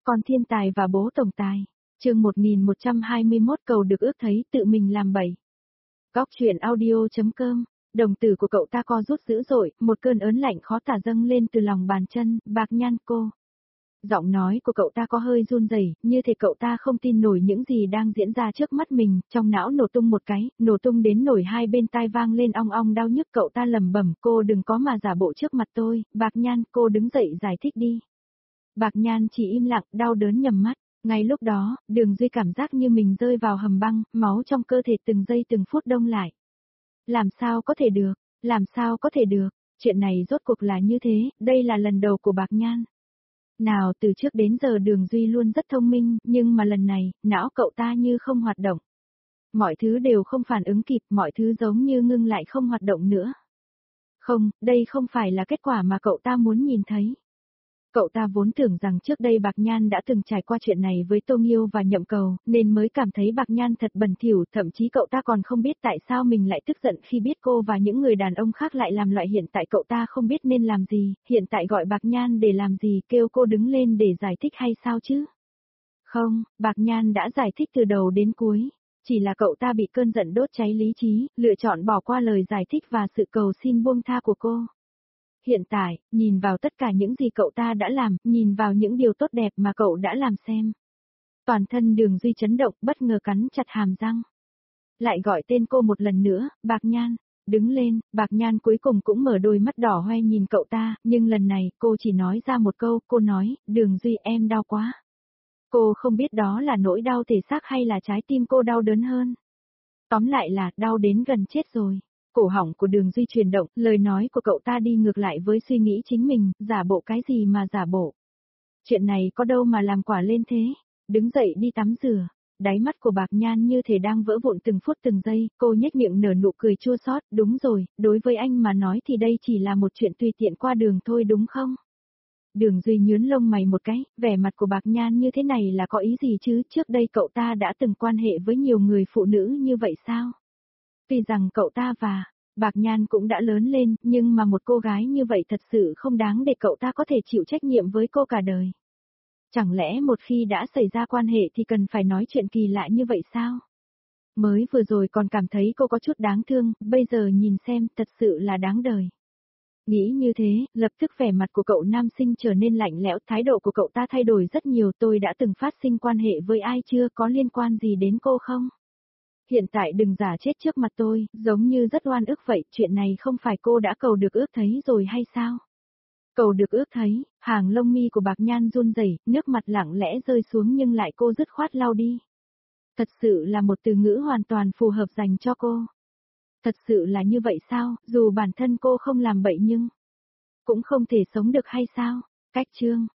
Con thiên tài và bố tổng tài. Chương 1121 cầu được ước thấy tự mình làm bậy. Góc truyện audio.com. Đồng tử của cậu ta co rút dữ dội, một cơn ớn lạnh khó tả dâng lên từ lòng bàn chân. Bạc Nhan cô. Giọng nói của cậu ta có hơi run rẩy, như thể cậu ta không tin nổi những gì đang diễn ra trước mắt mình, trong não nổ tung một cái, nổ tung đến nổi hai bên tai vang lên ong ong đau nhức. Cậu ta lẩm bẩm, cô đừng có mà giả bộ trước mặt tôi. Bạc Nhan, cô đứng dậy giải thích đi. Bạc Nhan chỉ im lặng, đau đớn nhắm mắt. Ngay lúc đó, Đường Duy cảm giác như mình rơi vào hầm băng, máu trong cơ thể từng giây từng phút đông lại. Làm sao có thể được, làm sao có thể được, chuyện này rốt cuộc là như thế, đây là lần đầu của Bạc Nhan. Nào từ trước đến giờ Đường Duy luôn rất thông minh, nhưng mà lần này, não cậu ta như không hoạt động. Mọi thứ đều không phản ứng kịp, mọi thứ giống như ngưng lại không hoạt động nữa. Không, đây không phải là kết quả mà cậu ta muốn nhìn thấy. Cậu ta vốn tưởng rằng trước đây Bạc Nhan đã từng trải qua chuyện này với Tô Nghiêu và Nhậm Cầu, nên mới cảm thấy Bạc Nhan thật bẩn thỉu, thậm chí cậu ta còn không biết tại sao mình lại tức giận khi biết cô và những người đàn ông khác lại làm loại hiện tại cậu ta không biết nên làm gì, hiện tại gọi Bạc Nhan để làm gì, kêu cô đứng lên để giải thích hay sao chứ? Không, Bạc Nhan đã giải thích từ đầu đến cuối, chỉ là cậu ta bị cơn giận đốt cháy lý trí, lựa chọn bỏ qua lời giải thích và sự cầu xin buông tha của cô. Hiện tại, nhìn vào tất cả những gì cậu ta đã làm, nhìn vào những điều tốt đẹp mà cậu đã làm xem. Toàn thân Đường Duy chấn động, bất ngờ cắn chặt hàm răng. Lại gọi tên cô một lần nữa, Bạc Nhan, đứng lên, Bạc Nhan cuối cùng cũng mở đôi mắt đỏ hoe nhìn cậu ta, nhưng lần này cô chỉ nói ra một câu, cô nói, Đường Duy em đau quá. Cô không biết đó là nỗi đau thể xác hay là trái tim cô đau đớn hơn. Tóm lại là đau đến gần chết rồi. Cổ họng của Đường Duy chuyển động, lời nói của cậu ta đi ngược lại với suy nghĩ chính mình, giả bộ cái gì mà giả bộ. Chuyện này có đâu mà làm quả lên thế, đứng dậy đi tắm rửa. Đáy mắt của Bạc Nhan như thể đang vỡ vụn từng phút từng giây, cô nhếch miệng nở nụ cười chua xót, đúng rồi, đối với anh mà nói thì đây chỉ là một chuyện tùy tiện qua đường thôi đúng không? Đường Duy nhướng lông mày một cái, vẻ mặt của Bạc Nhan như thế này là có ý gì chứ, trước đây cậu ta đã từng quan hệ với nhiều người phụ nữ như vậy sao? Tuy rằng cậu ta và Bạc Nhan cũng đã lớn lên, nhưng mà một cô gái như vậy thật sự không đáng để cậu ta có thể chịu trách nhiệm với cô cả đời. Chẳng lẽ một khi đã xảy ra quan hệ thì cần phải nói chuyện kỳ lạ như vậy sao? Mới vừa rồi còn cảm thấy cô có chút đáng thương, bây giờ nhìn xem thật sự là đáng đời. Nghĩ như thế, lập tức vẻ mặt của cậu nam sinh trở nên lạnh lẽo, thái độ của cậu ta thay đổi rất nhiều. Tôi đã từng phát sinh quan hệ với ai chưa, có liên quan gì đến cô không? Hiện tại đừng giả chết trước mặt tôi, giống như rất oan ức vậy, chuyện này không phải cô đã cầu được ước thấy rồi hay sao? Cầu được ước thấy, hàng lông mi của Bạc Nhan run rẩy, nước mặt lặng lẽ rơi xuống nhưng lại cô dứt khoát lau đi. Thật sự là một từ ngữ hoàn toàn phù hợp dành cho cô. Thật sự là như vậy sao, dù bản thân cô không làm bậy nhưng cũng không thể sống được hay sao? Cách chương